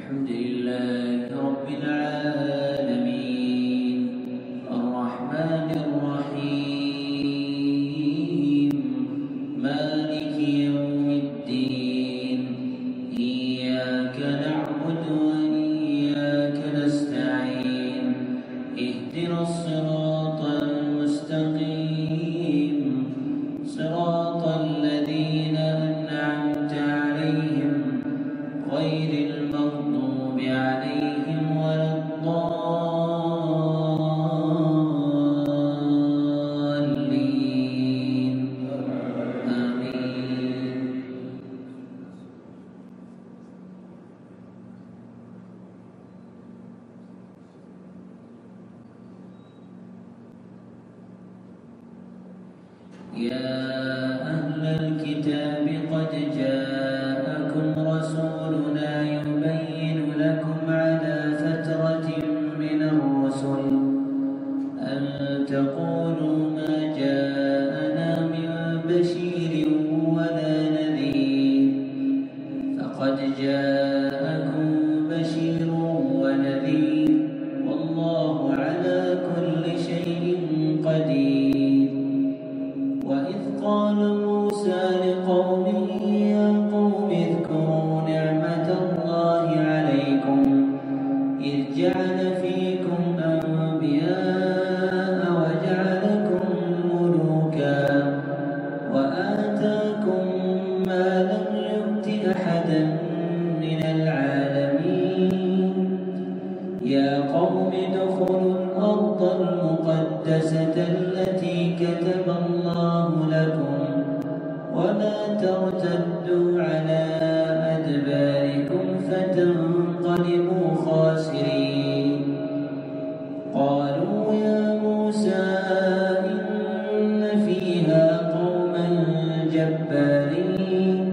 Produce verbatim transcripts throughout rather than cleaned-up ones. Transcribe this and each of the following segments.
الحمد لله رب العالمين الرحمن الرحيم مالك يوم الدين إياك نعبد وإياك نستعين اهدنا الصراط المستقيم صراط الذين أنعمت عليهم غير المغضوب عليهم ولا الضالين آمين. يا أهل الكتاب قد جاءكم رسولنا يبين لكم على فترة من الرسل أن تقولوا ما جاءنا من بشير ولا نذير فقد جاءكم بشير ونذير والله على كل شيء قدير. وإذ قال موسى لقومه يا قوم اذكروا نعمة الله عليكم إذ جعل فيكم أنبياء وجعلكم ملوكا وآتاكم ما لم يؤت أحدا من العالمين. يا قوم ادخلوا الأرض المقدسة التي كتب الله لكم ولا ترتدوا على أدباركم فتنقلبوا خاسرين. قالوا يا موسى إن فيها قوما جبارين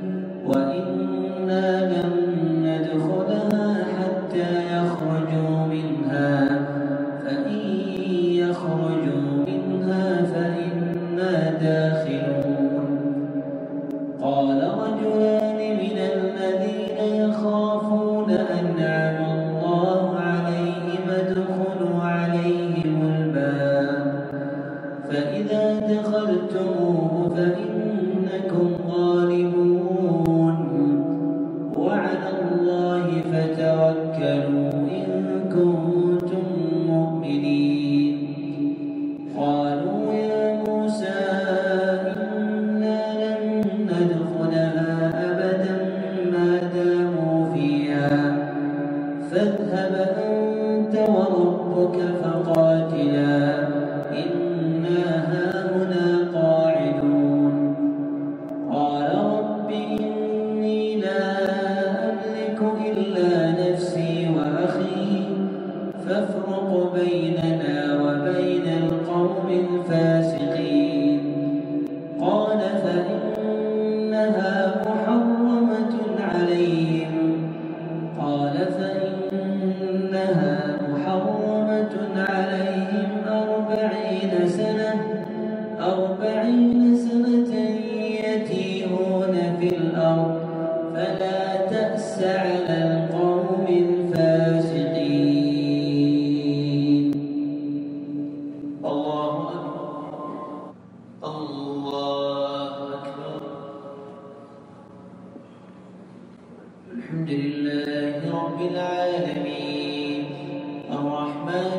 وإنا لن ندخلها حتى يخرجوا منها فإن يخرجوا منها فإنا داخلون. قال رجلان من الذين يخافون أنعم الله عليهم ادخلوا عليهم الباب فإذا دخلتموه فإنكم غالبون وعلى الله فتوكلوا إن كنتم مؤمنين. قالوا يا موسى إنا لن ندخلها أبدا ما داموا فيها فاذهب أنت وربك فقاتلا إنا هاهنا قاعدون. قال رب إني لا أملك إلا نفسي وأخي فافرق بيننا وبين القوم الفاسقين. قال فإنها محرمة عليهم قال فإنها محرمة عليهم أربعين سنة أربعين سنة يتيهون في الأرض فلا تأس على القوم الفاسقين. الله أكبر الله أكبر. الحمد لله رب العالمين الرحمن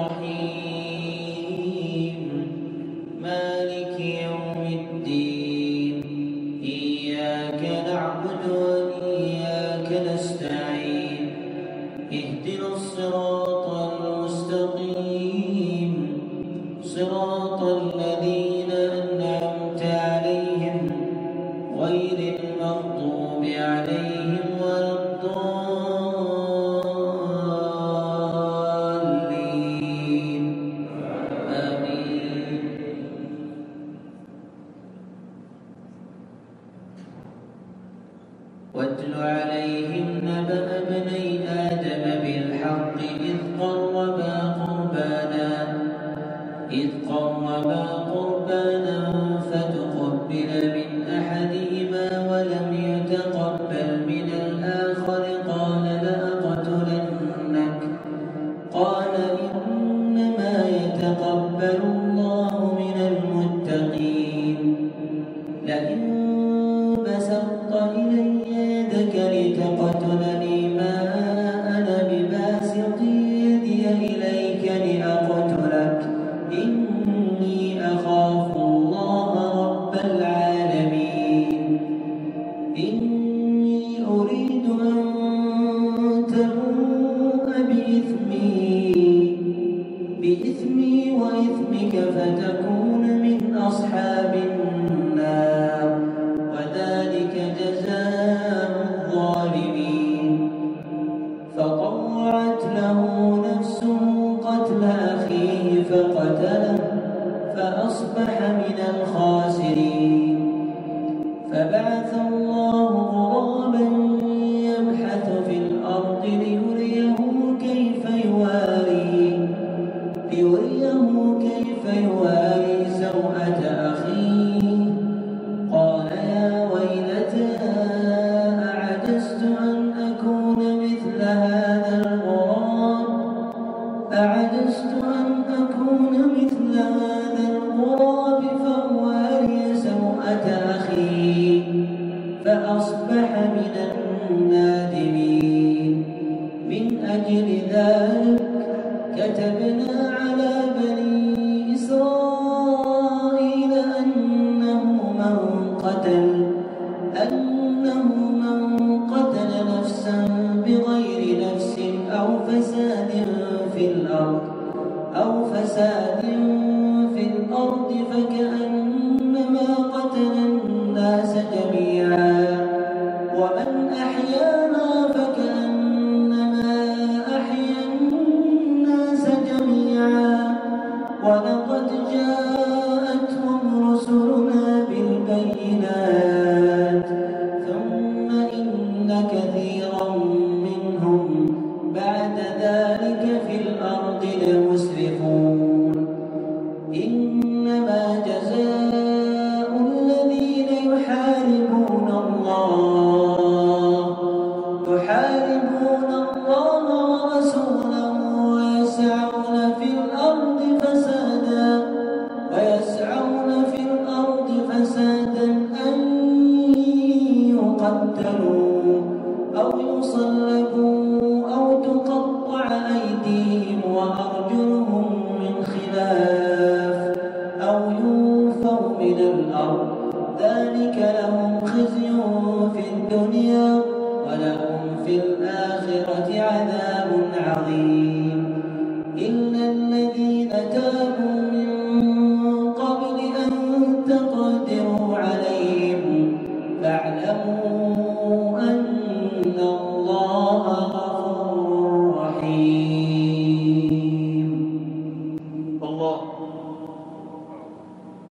الرحيم مالك يوم الدين إياك نعبد وإياك نستعين اهدنا الصراط المستقيم صراط الذين أنعمت عليهم غير المغضوب عليهم ولا الضالين آمين. واتل عليهم نبأ ابني آدم بالحق الأرض أو فساد في الأرض فكأنما قتل الناس جميعا ومن أحياها فكأنما أحيا الناس جميعا ولقد جاءتهم رسلنا بالبينات ثم إن كثيرا منهم بعد ذلك في الأرض لمسرفون إنما جزاء الذين يحاربون الله يحاربون الله ورسوله ويسعون في الأرض فسادا ويسعون في الأرض فسادا أن يقتلوا أو يصلبوا أو تقطع أيديهم وأرجلهم من خلاف أو ينفوا من الأرض ذلك لهم خزي في الدنيا ولهم في الآخرة عذاب عظيم إلا الذين تابوا